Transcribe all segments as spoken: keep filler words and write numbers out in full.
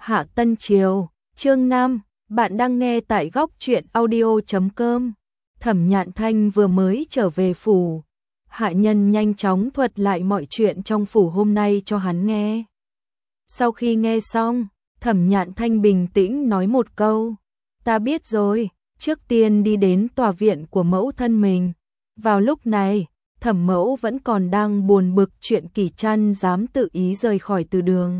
Hạ Tân Triều, chương năm, bạn đang nghe tại góc truyện audio chấm com. Thẩm Nhạn Thanh vừa mới trở về phủ. Hạ nhân nhanh chóng thuật lại mọi chuyện trong phủ hôm nay cho hắn nghe. Sau khi nghe xong, Thẩm Nhạn Thanh bình tĩnh nói một câu. Ta biết rồi, trước tiên đi đến tòa viện của mẫu thân mình. Vào lúc này, Thẩm mẫu vẫn còn đang buồn bực chuyện Kỷ Trăn dám tự ý rời khỏi từ đường.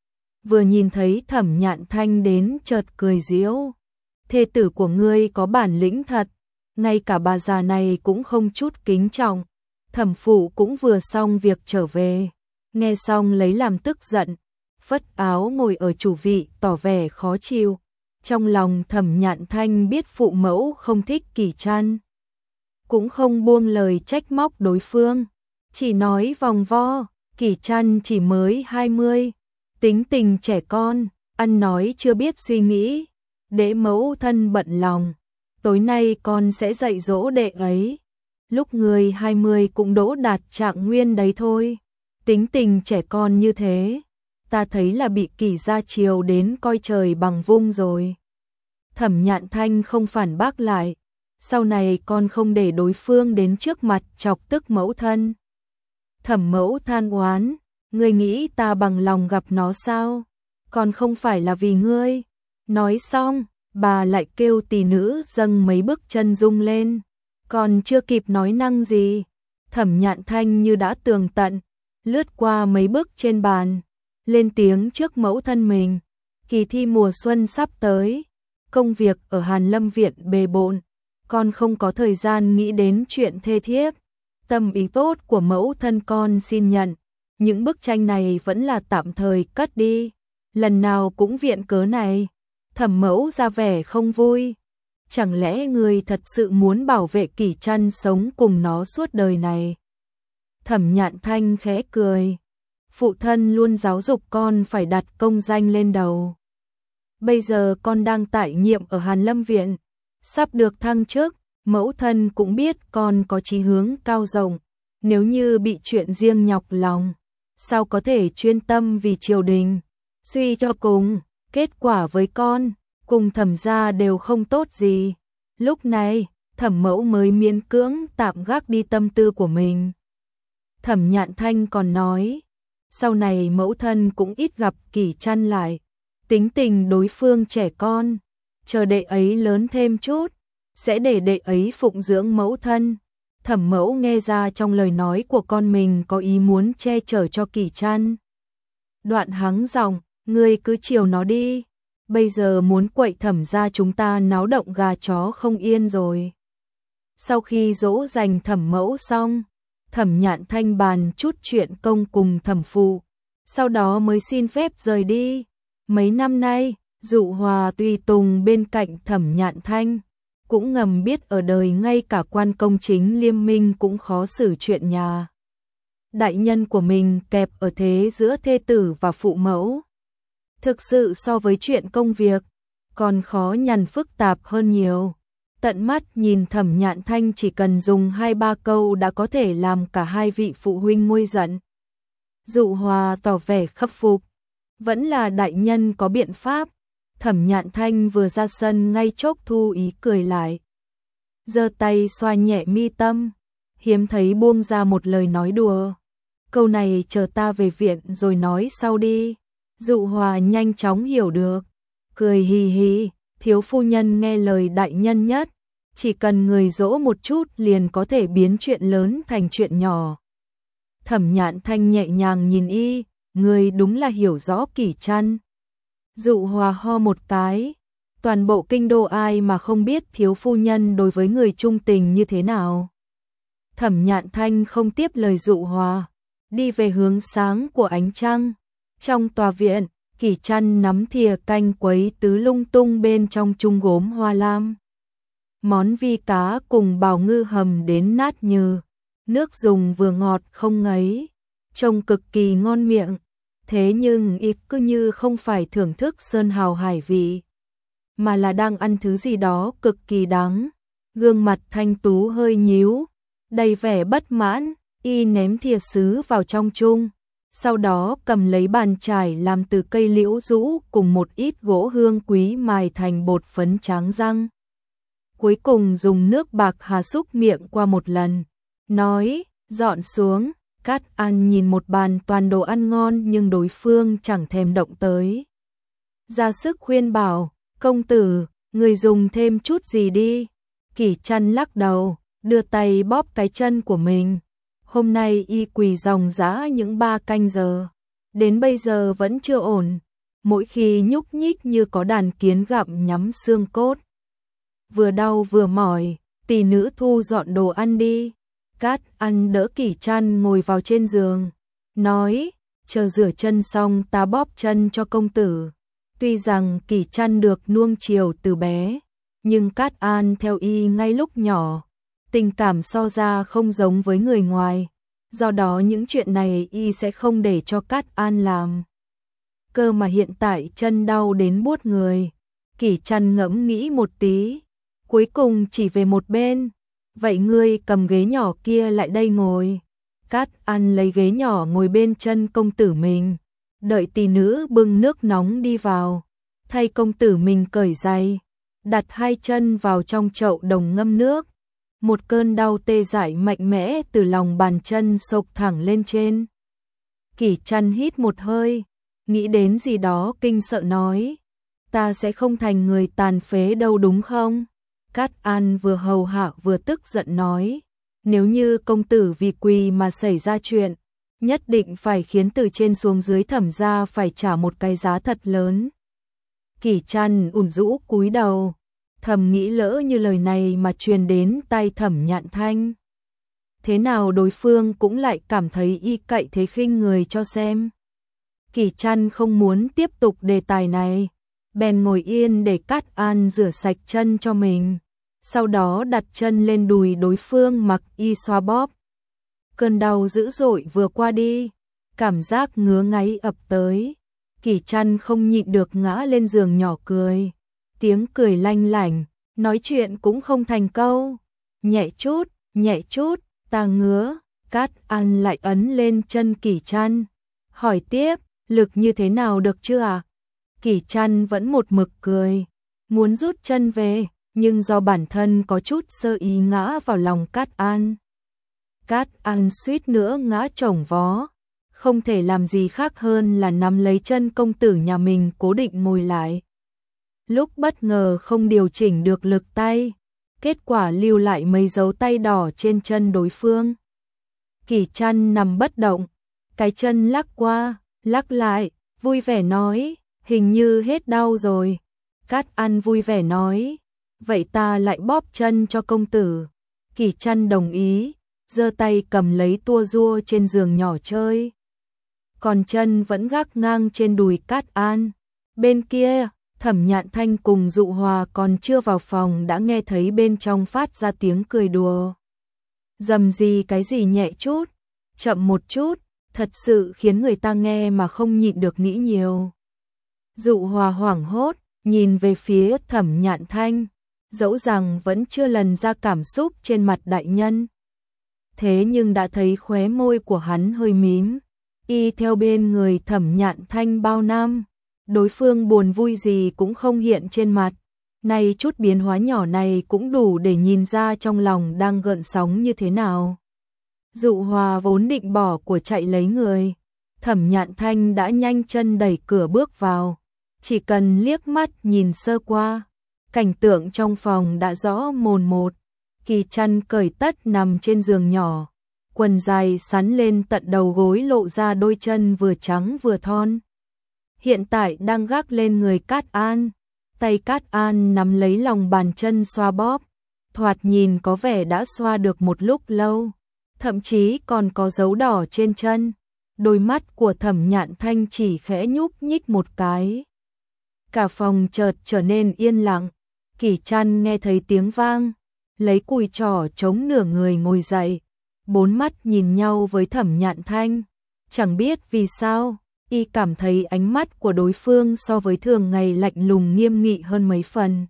Vừa nhìn thấy Thẩm Nhạn Thanh đến chợt cười giễu. Thê tử của ngươi có bản lĩnh thật, ngay cả bà già này cũng không chút kính trọng. Thẩm phụ cũng vừa xong việc trở về, nghe xong lấy làm tức giận, phất áo ngồi ở chủ vị tỏ vẻ khó chịu. Trong lòng Thẩm Nhạn Thanh biết phụ mẫu không thích Kỷ Trăn, cũng không buông lời trách móc đối phương, chỉ nói vòng vo, Kỷ Trăn chỉ mới hai mươi, tính tình trẻ con, ăn nói chưa biết suy nghĩ, để mẫu thân bận lòng, tối nay con sẽ dạy dỗ đệ ấy. Lúc người hai mươi cũng đỗ đạt trạng nguyên đấy thôi, tính tình trẻ con như thế, ta thấy là bị Kỷ gia chiều đến coi trời bằng vung rồi. Thẩm Nhạn Thanh không phản bác lại, sau này con không để đối phương đến trước mặt chọc tức mẫu thân. Thẩm mẫu than oán, ngươi nghĩ ta bằng lòng gặp nó sao? Còn không phải là vì ngươi. Nói xong, bà lại kêu tỷ nữ dâng mấy bước chân rung lên. Còn chưa kịp nói năng gì, Thẩm Nhạn Thanh như đã tường tận, lướt qua mấy bước trên bàn, lên tiếng trước mẫu thân mình. Kỳ thi mùa xuân sắp tới, công việc ở Hàn Lâm Viện bề bộn, con không có thời gian nghĩ đến chuyện thê thiếp. Tâm ý tốt của mẫu thân con xin nhận, những bức tranh này vẫn là tạm thời cất đi, lần nào cũng viện cớ này. Thẩm mẫu ra vẻ không vui, chẳng lẽ người thật sự muốn bảo vệ Kỷ Trăn sống cùng nó suốt đời này? Thẩm Nhạn Thanh khẽ cười, phụ thân luôn giáo dục con phải đặt công danh lên đầu. Bây giờ con đang tại nhiệm ở Hàn Lâm Viện, sắp được thăng chức, mẫu thân cũng biết con có chí hướng cao rộng, nếu như bị chuyện riêng nhọc lòng, sao có thể chuyên tâm vì triều đình. Suy cho cùng, kết quả với con, cùng Thẩm gia đều không tốt gì. Lúc này, Thẩm mẫu mới miễn cưỡng tạm gác đi tâm tư của mình. Thẩm Nhạn Thanh còn nói, sau này mẫu thân cũng ít gặp Kỷ Trăn lại, tính tình đối phương trẻ con, chờ đệ ấy lớn thêm chút, sẽ để đệ ấy phụng dưỡng mẫu thân. Thẩm mẫu nghe ra trong lời nói của con mình có ý muốn che chở cho Kỷ Trăn. Đoạn hắng giọng, ngươi cứ chiều nó đi, bây giờ muốn quậy Thẩm gia chúng ta náo động gà chó không yên rồi. Sau khi dỗ dành Thẩm mẫu xong, Thẩm Nhạn Thanh bàn chút chuyện công cùng Thẩm phụ, sau đó mới xin phép rời đi. Mấy năm nay, Dụ Hòa tùy tùng bên cạnh Thẩm Nhạn Thanh, cũng ngầm biết ở đời ngay cả quan công chính Liêm Minh cũng khó xử chuyện nhà đại nhân của mình kẹp ở thế giữa thê tử và phụ mẫu. Thực sự so với chuyện công việc, còn khó nhằn phức tạp hơn nhiều. Tận mắt nhìn Thẩm Nhạn Thanh chỉ cần dùng hai ba câu đã có thể làm cả hai vị phụ huynh nguôi giận. Dụ Hòa tỏ vẻ khâm phục, vẫn là đại nhân có biện pháp. Thẩm Nhạn Thanh vừa ra sân ngay chốc thu ý cười lại, giơ tay xoa nhẹ mi tâm, hiếm thấy buông ra một lời nói đùa. Câu này chờ ta về viện rồi nói sau đi. Dụ Hòa nhanh chóng hiểu được, cười hì hì, thiếu phu nhân nghe lời đại nhân nhất, chỉ cần người dỗ một chút liền có thể biến chuyện lớn thành chuyện nhỏ. Thẩm Nhạn Thanh nhẹ nhàng nhìn y, người đúng là hiểu rõ Kỷ Trăn. Dụ Hòa ho một cái, toàn bộ kinh đô ai mà không biết thiếu phu nhân đối với người trung tình như thế nào. Thẩm Nhạn Thanh không tiếp lời Dụ Hòa, đi về hướng sáng của ánh trăng. Trong tòa viện, Kỷ Trăn nắm thìa canh quấy tứ lung tung bên trong chung gốm hoa lam. Món vi cá cùng bào ngư hầm đến nát nhừ, nước dùng vừa ngọt không ngấy, trông cực kỳ ngon miệng. Thế nhưng y cứ như không phải thưởng thức sơn hào hải vị, mà là đang ăn thứ gì đó cực kỳ đắng. Gương mặt thanh tú hơi nhíu, đầy vẻ bất mãn, y ném thìa sứ vào trong chung, sau đó cầm lấy bàn chải làm từ cây liễu rũ cùng một ít gỗ hương quý mài thành bột phấn tráng răng. Cuối cùng dùng nước bạc hà xúc miệng qua một lần, nói, dọn xuống. Cát An nhìn một bàn toàn đồ ăn ngon nhưng đối phương chẳng thèm động tới. Ra sức khuyên bảo, công tử, người dùng thêm chút gì đi. Kỷ Trăn lắc đầu, đưa tay bóp cái chân của mình. Hôm nay y quỳ ròng rã những ba canh giờ, đến bây giờ vẫn chưa ổn. Mỗi khi nhúc nhích như có đàn kiến gặm nhắm xương cốt. Vừa đau vừa mỏi, tỷ nữ thu dọn đồ ăn đi. Cát Ăn đỡ Kỷ Trăn ngồi vào trên giường, nói, chờ rửa chân xong ta bóp chân cho công tử. Tuy rằng Kỷ Trăn được nuông chiều từ bé, nhưng Cát An theo y ngay lúc nhỏ, tình cảm so ra không giống với người ngoài, do đó những chuyện này y sẽ không để cho Cát An làm. Cơ mà hiện tại chân đau đến buốt người, Kỷ Trăn ngẫm nghĩ một tí, cuối cùng chỉ về một bên. Vậy ngươi cầm ghế nhỏ kia lại đây ngồi. Cát An lấy ghế nhỏ ngồi bên chân công tử mình, đợi tỷ nữ bưng nước nóng đi vào, thay công tử mình cởi giày, đặt hai chân vào trong chậu đồng ngâm nước. Một cơn đau tê dại mạnh mẽ từ lòng bàn chân xộc thẳng lên trên. Kỷ Trăn hít một hơi, nghĩ đến gì đó kinh sợ nói, ta sẽ không thành người tàn phế đâu đúng không? Cát An vừa hầu hạ vừa tức giận nói, nếu như công tử vì quỳ mà xảy ra chuyện, nhất định phải khiến từ trên xuống dưới Thẩm gia phải trả một cái giá thật lớn. Kỷ Trăn ủn rũ cúi đầu, thầm nghĩ lỡ như lời này mà truyền đến tai Thẩm Nhạn Thanh. Thế nào đối phương cũng lại cảm thấy y cậy thế khinh người cho xem. Kỷ Trăn không muốn tiếp tục đề tài này, bèn ngồi yên để Cát An rửa sạch chân cho mình, sau đó đặt chân lên đùi đối phương mặc y xoa bóp. Cơn đau dữ dội vừa qua đi, cảm giác ngứa ngáy ập tới, Kỷ Trăn không nhịn được ngã lên giường nhỏ cười, tiếng cười lanh lảnh, nói chuyện cũng không thành câu, nhẹ chút, nhẹ chút, ta ngứa. Cát An lại ấn lên chân Kỷ Trăn, hỏi tiếp, lực như thế nào được chưa ạ? À? Kỷ Trăn vẫn một mực cười, muốn rút chân về, nhưng do bản thân có chút sơ ý ngã vào lòng Cát An. Cát An suýt nữa ngã chồng vó, không thể làm gì khác hơn là nắm lấy chân công tử nhà mình cố định ngồi lại. Lúc bất ngờ không điều chỉnh được lực tay, kết quả lưu lại mấy dấu tay đỏ trên chân đối phương. Kỷ Trăn nằm bất động, cái chân lắc qua, lắc lại, vui vẻ nói, hình như hết đau rồi. Cát An vui vẻ nói, vậy ta lại bóp chân cho công tử. Kỷ Trăn đồng ý, giơ tay cầm lấy tua rua trên giường nhỏ chơi. Còn chân vẫn gác ngang trên đùi Cát An. Bên kia, Thẩm Nhạn Thanh cùng Dụ Hòa còn chưa vào phòng đã nghe thấy bên trong phát ra tiếng cười đùa. Dầm gì cái gì nhẹ chút, chậm một chút, thật sự khiến người ta nghe mà không nhịn được nghĩ nhiều. Dụ Hòa hoảng hốt, nhìn về phía Thẩm Nhạn Thanh, dẫu rằng vẫn chưa lần ra cảm xúc trên mặt đại nhân. Thế nhưng đã thấy khóe môi của hắn hơi mím, y theo bên người Thẩm Nhạn Thanh bao năm, đối phương buồn vui gì cũng không hiện trên mặt. Nay chút biến hóa nhỏ này cũng đủ để nhìn ra trong lòng đang gợn sóng như thế nào. Dụ Hòa vốn định bỏ của chạy lấy người, Thẩm Nhạn Thanh đã nhanh chân đẩy cửa bước vào, chỉ cần liếc mắt nhìn sơ qua, cảnh tượng trong phòng đã rõ mồn một. Kỷ Trăn cởi tất nằm trên giường nhỏ, quần dài sắn lên tận đầu gối lộ ra đôi chân vừa trắng vừa thon. Hiện tại đang gác lên người Cát An, tay Cát An nắm lấy lòng bàn chân xoa bóp, thoạt nhìn có vẻ đã xoa được một lúc lâu, thậm chí còn có dấu đỏ trên chân. Đôi mắt của Thẩm Nhạn Thanh chỉ khẽ nhúc nhích một cái. Cả phòng chợt trở nên yên lặng. Kỷ Trăn nghe thấy tiếng vang, lấy cùi trỏ chống nửa người ngồi dậy, bốn mắt nhìn nhau với Thẩm Nhạn Thanh. Chẳng biết vì sao, y cảm thấy ánh mắt của đối phương so với thường ngày lạnh lùng nghiêm nghị hơn mấy phần,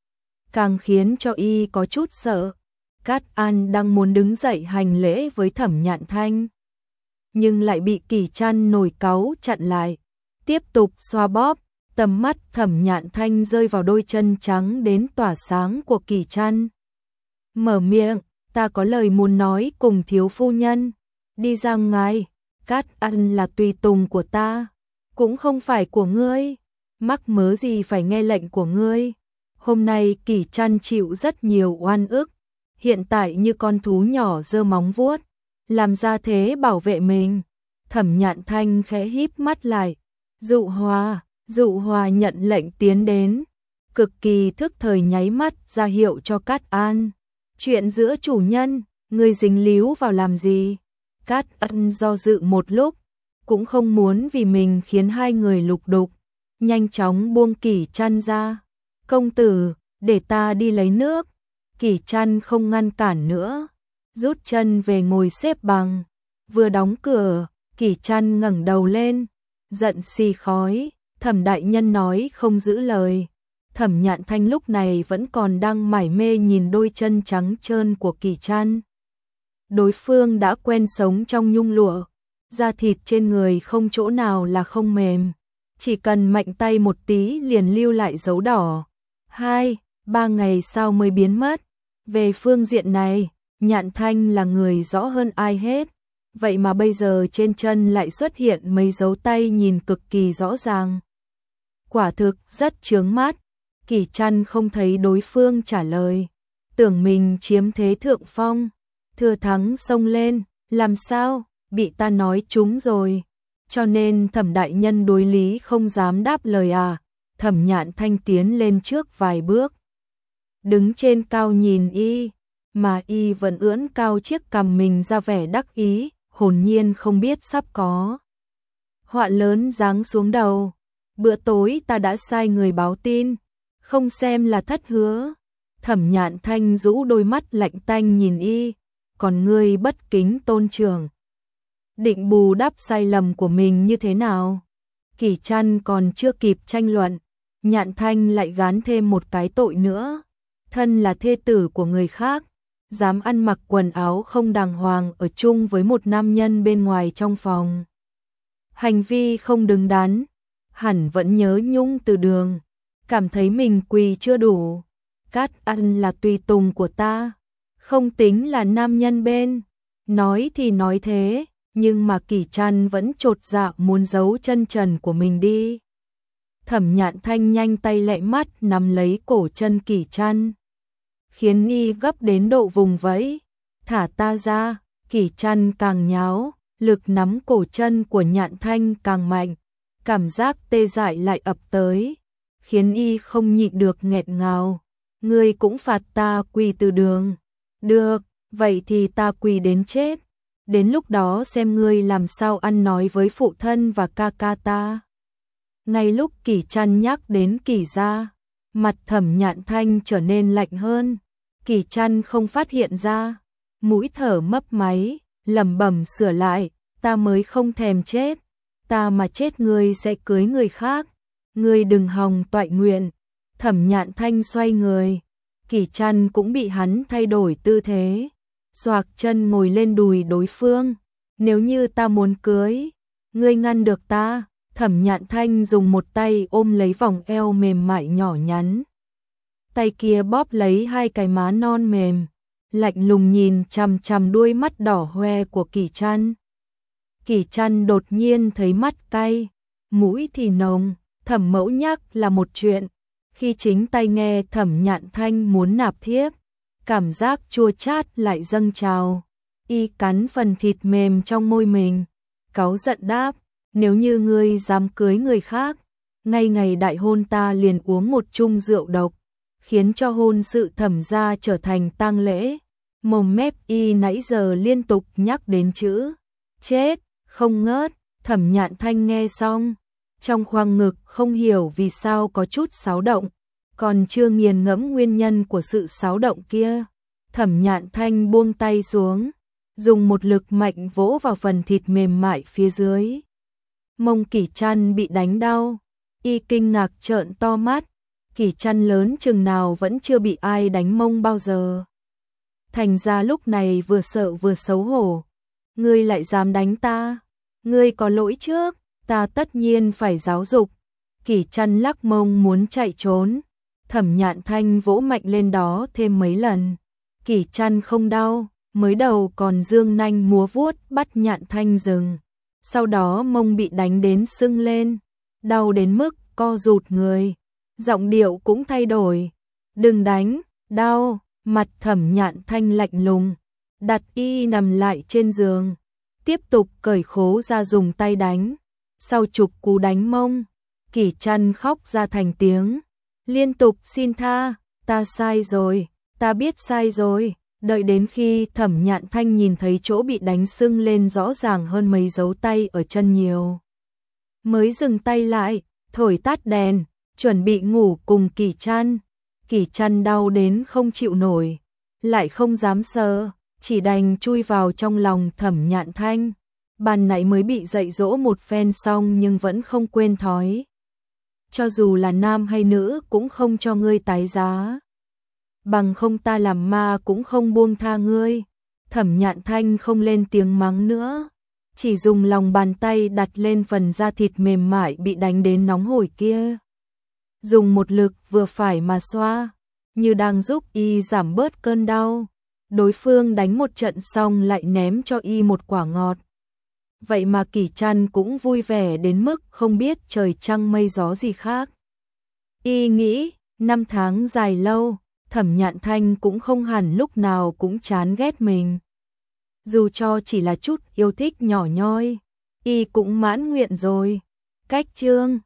càng khiến cho y có chút sợ. Cát An đang muốn đứng dậy hành lễ với Thẩm Nhạn Thanh, nhưng lại bị Kỷ Trăn nổi cáu chặn lại. Tiếp tục xoa bóp, tầm mắt Thẩm Nhạn Thanh rơi vào đôi chân trắng đến tỏa sáng của Kỷ Trăn. Mở miệng, ta có lời muốn nói cùng thiếu phu nhân. Đi ra ngoài, Cát Ăn là tùy tùng của ta, cũng không phải của ngươi. Mắc mớ gì phải nghe lệnh của ngươi. Hôm nay Kỷ Trăn chịu rất nhiều oan ức, hiện tại như con thú nhỏ giơ móng vuốt, làm ra thế bảo vệ mình. Thẩm Nhạn Thanh khẽ híp mắt lại. Dụ Hòa, Dụ Hòa nhận lệnh tiến đến, cực kỳ thức thời nháy mắt ra hiệu cho Cát An. Chuyện giữa chủ nhân, ngươi dính líu vào làm gì? Cát An do dự một lúc, cũng không muốn vì mình khiến hai người lục đục, nhanh chóng buông Kỷ Trăn ra. Công tử, để ta đi lấy nước. Kỷ Trăn không ngăn cản nữa, rút chân về ngồi xếp bằng. Vừa đóng cửa, Kỷ Trăn ngẩng đầu lên, giận xì khói. Thẩm đại nhân nói không giữ lời. Thẩm Nhạn Thanh lúc này vẫn còn đang mải mê nhìn đôi chân trắng trơn của Kỷ Trăn. Đối phương đã quen sống trong nhung lụa, da thịt trên người không chỗ nào là không mềm, chỉ cần mạnh tay một tí liền lưu lại dấu đỏ. Hai, ba ngày sau mới biến mất. Về phương diện này, Nhạn Thanh là người rõ hơn ai hết. Vậy mà bây giờ trên chân lại xuất hiện mấy dấu tay nhìn cực kỳ rõ ràng. Quả thực rất chướng mắt. Kỷ Trăn không thấy đối phương trả lời, tưởng mình chiếm thế thượng phong, thừa thắng xông lên. Làm sao, bị ta nói trúng rồi, cho nên Thẩm đại nhân đối lý không dám đáp lời à? Thẩm Nhạn Thanh tiến lên trước vài bước, đứng trên cao nhìn y, mà y vẫn ưỡn cao chiếc cằm mình ra vẻ đắc ý, hồn nhiên không biết sắp có họa lớn giáng xuống đầu. Bữa tối ta đã sai người báo tin, không xem là thất hứa. Thẩm Nhạn Thanh rũ đôi mắt lạnh tanh nhìn y, còn ngươi bất kính tôn trưởng, định bù đắp sai lầm của mình như thế nào? Kỷ Trăn còn chưa kịp tranh luận, Nhạn Thanh lại gán thêm một cái tội nữa. Thân là thê tử của người khác, dám ăn mặc quần áo không đàng hoàng ở chung với một nam nhân bên ngoài trong phòng. Hành vi không đứng đắn, hẳn vẫn nhớ nhung từ đường, cảm thấy mình quỳ chưa đủ. Cát Ăn là tùy tùng của ta, không tính là nam nhân bên. Nói thì nói thế, nhưng mà Kỷ Trăn vẫn chột dạ muốn giấu chân trần của mình đi. Thẩm Nhạn Thanh nhanh tay lẹ mắt nắm lấy cổ chân Kỷ Trăn, khiến y gấp đến độ vùng vẫy. Thả ta ra. Kỷ Trăn càng nháo, lực nắm cổ chân của Nhạn Thanh càng mạnh, cảm giác tê dại lại ập tới, khiến y không nhịn được nghẹt ngào. Ngươi cũng phạt ta quỳ từ đường. Được, vậy thì ta quỳ đến chết. Đến lúc đó xem ngươi làm sao ăn nói với phụ thân và ca ca ta. Ngay lúc Kỷ Trăn nhắc đến Kỷ gia, mặt Thẩm Nhạn Thanh trở nên lạnh hơn. Kỷ Trăn không phát hiện ra, mũi thở mấp máy, lẩm bẩm sửa lại, ta mới không thèm chết, ta mà chết ngươi sẽ cưới người khác, ngươi đừng hòng toại nguyện. Thẩm Nhạn Thanh xoay người, Kỷ Trăn cũng bị hắn thay đổi tư thế, xoạc chân ngồi lên đùi đối phương. Nếu như ta muốn cưới, ngươi ngăn được ta? Thẩm Nhạn Thanh dùng một tay ôm lấy vòng eo mềm mại nhỏ nhắn, tay kia bóp lấy hai cái má non mềm, lạnh lùng nhìn chằm chằm đuôi mắt đỏ hoe của Kỷ Trăn. Kỷ Trăn đột nhiên thấy mắt cay, mũi thì nồng. Thẩm mẫu nhắc là một chuyện, khi chính tay nghe Thẩm Nhạn Thanh muốn nạp thiếp, cảm giác chua chát lại dâng trào. Y cắn phần thịt mềm trong môi mình, cáu giận đáp, nếu như ngươi dám cưới người khác, ngay ngày đại hôn ta liền uống một chung rượu độc, khiến cho hôn sự Thẩm gia trở thành tang lễ. Mồm mép y nãy giờ liên tục nhắc đến chữ chết, không ngớt. Thẩm Nhạn Thanh nghe xong, trong khoang ngực không hiểu vì sao có chút xáo động, còn chưa nghiền ngẫm nguyên nhân của sự xáo động kia. Thẩm Nhạn Thanh buông tay xuống, dùng một lực mạnh vỗ vào phần thịt mềm mại phía dưới. Mông Kỷ Trăn bị đánh đau, y kinh ngạc trợn to mắt. Kỷ Trăn lớn chừng nào vẫn chưa bị ai đánh mông bao giờ, thành ra lúc này vừa sợ vừa xấu hổ. Ngươi lại dám đánh ta? Ngươi có lỗi trước, ta tất nhiên phải giáo dục. Kỷ Trăn lắc mông muốn chạy trốn. Thẩm Nhạn Thanh vỗ mạnh lên đó thêm mấy lần. Kỷ Trăn không đau, mới đầu còn dương nanh múa vuốt bắt Nhạn Thanh dừng. Sau đó mông bị đánh đến sưng lên, đau đến mức co rụt người. Giọng điệu cũng thay đổi. Đừng đánh, đau. Mặt Thẩm Nhạn Thanh lạnh lùng, đặt y nằm lại trên giường, tiếp tục cởi khố ra dùng tay đánh. Sau chục cú đánh mông, Kỷ Trăn khóc ra thành tiếng, liên tục xin tha, ta sai rồi, ta biết sai rồi. Đợi đến khi Thẩm Nhạn Thanh nhìn thấy chỗ bị đánh sưng lên rõ ràng hơn mấy dấu tay ở chân nhiều, mới dừng tay lại, thổi tắt đèn, chuẩn bị ngủ cùng Kỷ Trăn. Kỷ Trăn đau đến không chịu nổi, lại không dám sờ, chỉ đành chui vào trong lòng Thẩm Nhạn Thanh. Ban nãy mới bị dạy dỗ một phen xong nhưng vẫn không quên thói. Cho dù là nam hay nữ cũng không cho ngươi tái giá. Bằng không ta làm ma cũng không buông tha ngươi. Thẩm Nhạn Thanh không lên tiếng mắng nữa, chỉ dùng lòng bàn tay đặt lên phần da thịt mềm mại bị đánh đến nóng hổi kia. Dùng một lực vừa phải mà xoa, như đang giúp y giảm bớt cơn đau. Đối phương đánh một trận xong lại ném cho y một quả ngọt. Vậy mà Kỷ Trăn cũng vui vẻ đến mức không biết trời trăng mây gió gì khác. Y nghĩ, năm tháng dài lâu, Thẩm Nhạn Thanh cũng không hẳn lúc nào cũng chán ghét mình. Dù cho chỉ là chút yêu thích nhỏ nhoi, y cũng mãn nguyện rồi. Cách chương